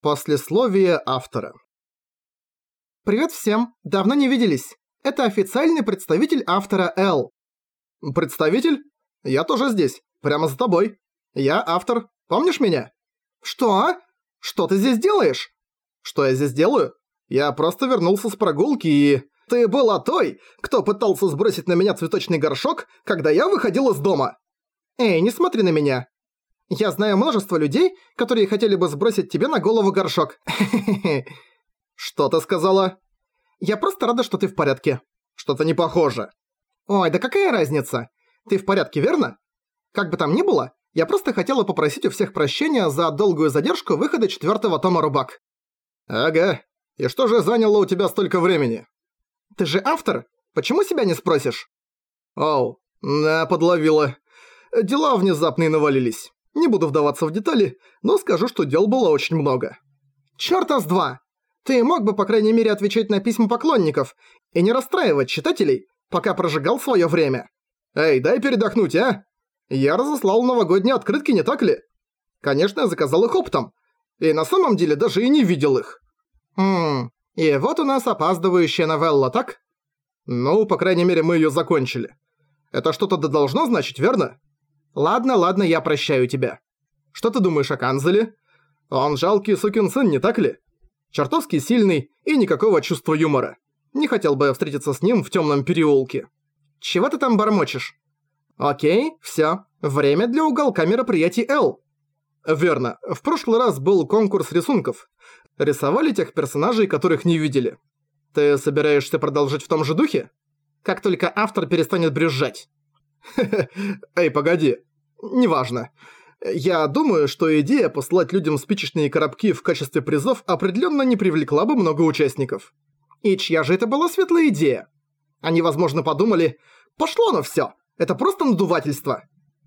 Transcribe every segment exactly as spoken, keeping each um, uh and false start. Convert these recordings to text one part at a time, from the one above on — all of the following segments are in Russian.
Послесловие автора. Привет всем, давно не виделись. Это официальный представитель автора Л. Представитель? Я тоже здесь, прямо за тобой. Я автор, помнишь меня? Что? Что ты здесь делаешь? Что я здесь делаю? Я просто вернулся с прогулки и... Ты была той, кто пытался сбросить на меня цветочный горшок, когда я выходил из дома. Эй, не смотри на меня. Я знаю множество людей, которые хотели бы сбросить тебе на голову горшок. Что ты сказала? Я просто рада, что ты в порядке. Что-то не похоже. Ой, да какая разница? Ты в порядке, верно? Как бы там ни было, я просто хотела попросить у всех прощения за долгую задержку выхода четвёртого тома Рубак. Ага. И что же заняло у тебя столько времени? Ты же автор. Почему себя не спросишь? Оу, на, подловила. Дела внезапные навалились. Не буду вдаваться в детали, но скажу, что дел было очень много. Чёрта с два! Ты мог бы, по крайней мере, отвечать на письма поклонников и не расстраивать читателей, пока прожигал своё время. Эй, дай передохнуть, а? Я разослал новогодние открытки, не так ли? Конечно, я заказал их оптом. И на самом деле даже и не видел их. Хм, и вот у нас опаздывающая новелла, так? Ну, по крайней мере, мы её закончили. Это что-то да должно значить, верно? Ладно, ладно, я прощаю тебя. Что ты думаешь о Канзеле? Он жалкий сукин сын, не так ли? Чертовски сильный и никакого чувства юмора. Не хотел бы я встретиться с ним в темном переулке. Чего ты там бормочешь? Окей, всё. Время для уголка мероприятий Л. Верно. В прошлый раз был конкурс рисунков. Рисовали тех персонажей, которых не видели. Ты собираешься продолжить в том же духе? Как только автор перестанет брюзжать. Эй, погоди. Неважно. Я думаю, что идея послать людям спичечные коробки в качестве призов определенно не привлекла бы много участников. И чья же это была светлая идея? Они, возможно, подумали, пошло оно всё, это просто надувательство.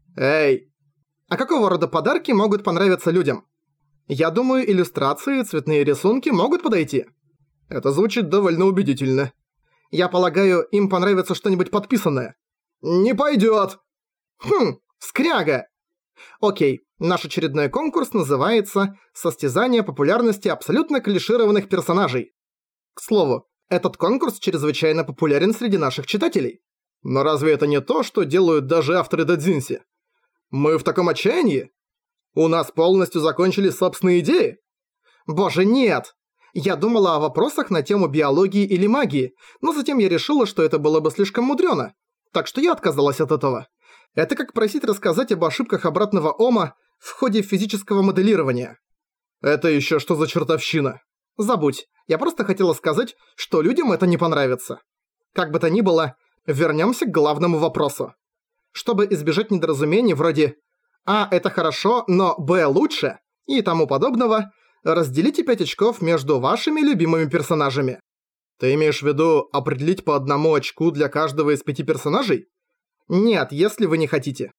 Эй, а какого рода подарки могут понравиться людям? Я думаю, иллюстрации и цветные рисунки могут подойти. Это звучит довольно убедительно. Я полагаю, им понравится что-нибудь подписанное. Не пойдёт. Хм, скряга. Окей, наш очередной конкурс называется «Состязание популярности абсолютно клишированных персонажей». К слову, этот конкурс чрезвычайно популярен среди наших читателей. Но разве это не то, что делают даже авторы додзинси? Мы в таком отчаянии? У нас полностью закончились собственные идеи? Боже, нет! Я думала о вопросах на тему биологии или магии, но затем я решила, что это было бы слишком мудрёно. Так что я отказалась от этого. Это как просить рассказать об ошибках обратного Ома в ходе физического моделирования. Это ещё что за чертовщина? Забудь, я просто хотела сказать, что людям это не понравится. Как бы то ни было, вернёмся к главному вопросу. Чтобы избежать недоразумений вроде «А, это хорошо, но Б лучше» и тому подобного, разделите пять очков между вашими любимыми персонажами. Ты имеешь в виду определить по одному очку для каждого из пяти персонажей? Нет, если вы не хотите.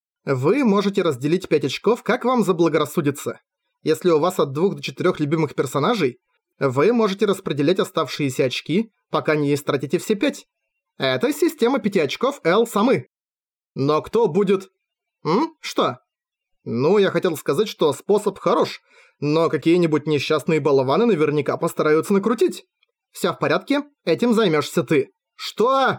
Вы можете разделить пять очков, как вам заблагорассудится. Если у вас от двух до четырёх любимых персонажей, вы можете распределять оставшиеся очки, пока не истратите все пять. Это система пяти очков Л самы. Но кто будет... М? Что? Ну, я хотел сказать, что способ хорош, но какие-нибудь несчастные болваны наверняка постараются накрутить. Всё в порядке, этим займёшься ты. Что?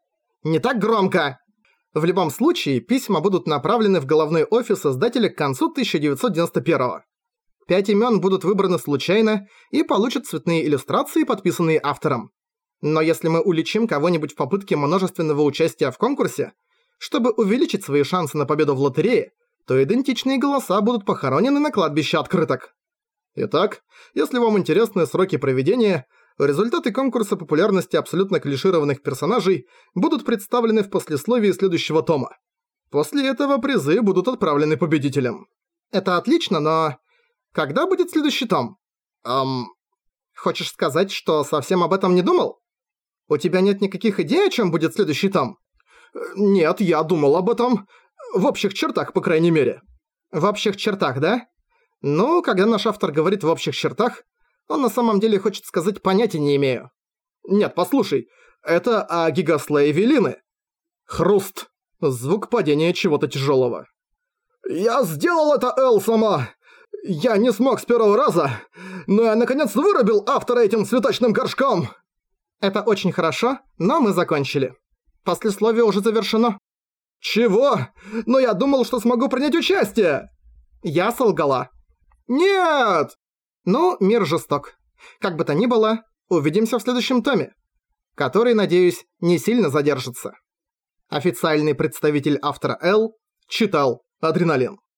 Не так громко! В любом случае, письма будут направлены в головной офис издателя к концу тысяча девятьсот девяносто первого. Пять имён будут выбраны случайно и получат цветные иллюстрации, подписанные автором. Но если мы уличим кого-нибудь в попытке множественного участия в конкурсе, чтобы увеличить свои шансы на победу в лотерее, то идентичные голоса будут похоронены на кладбище открыток. Итак, если вам интересны сроки проведения, результаты конкурса популярности абсолютно клишированных персонажей будут представлены в послесловии следующего тома. После этого призы будут отправлены победителям. Это отлично, но... Когда будет следующий том? Эм... Хочешь сказать, что совсем об этом не думал? У тебя нет никаких идей, о чем будет следующий том? Нет, я думал об этом. В общих чертах, по крайней мере. В общих чертах, да? Ну, когда наш автор говорит в общих чертах, он на самом деле хочет сказать «понятия не имею». Нет, послушай, это о Гигаслейве Лины. Хруст. Звук падения чего-то тяжелого. «Я сделал это, Эл, сама! Я не смог с первого раза! Ну я наконец вырубил автора этим цветочным горшком! Это очень хорошо, но мы закончили. Послесловие уже завершено. Чего? Но я думал, что смогу принять участие! Я солгала. Нет! Ну, мир жесток. Как бы то ни было, увидимся в следующем томе, который, надеюсь, не сильно задержится. Официальный представитель автора Л читал Адреналин.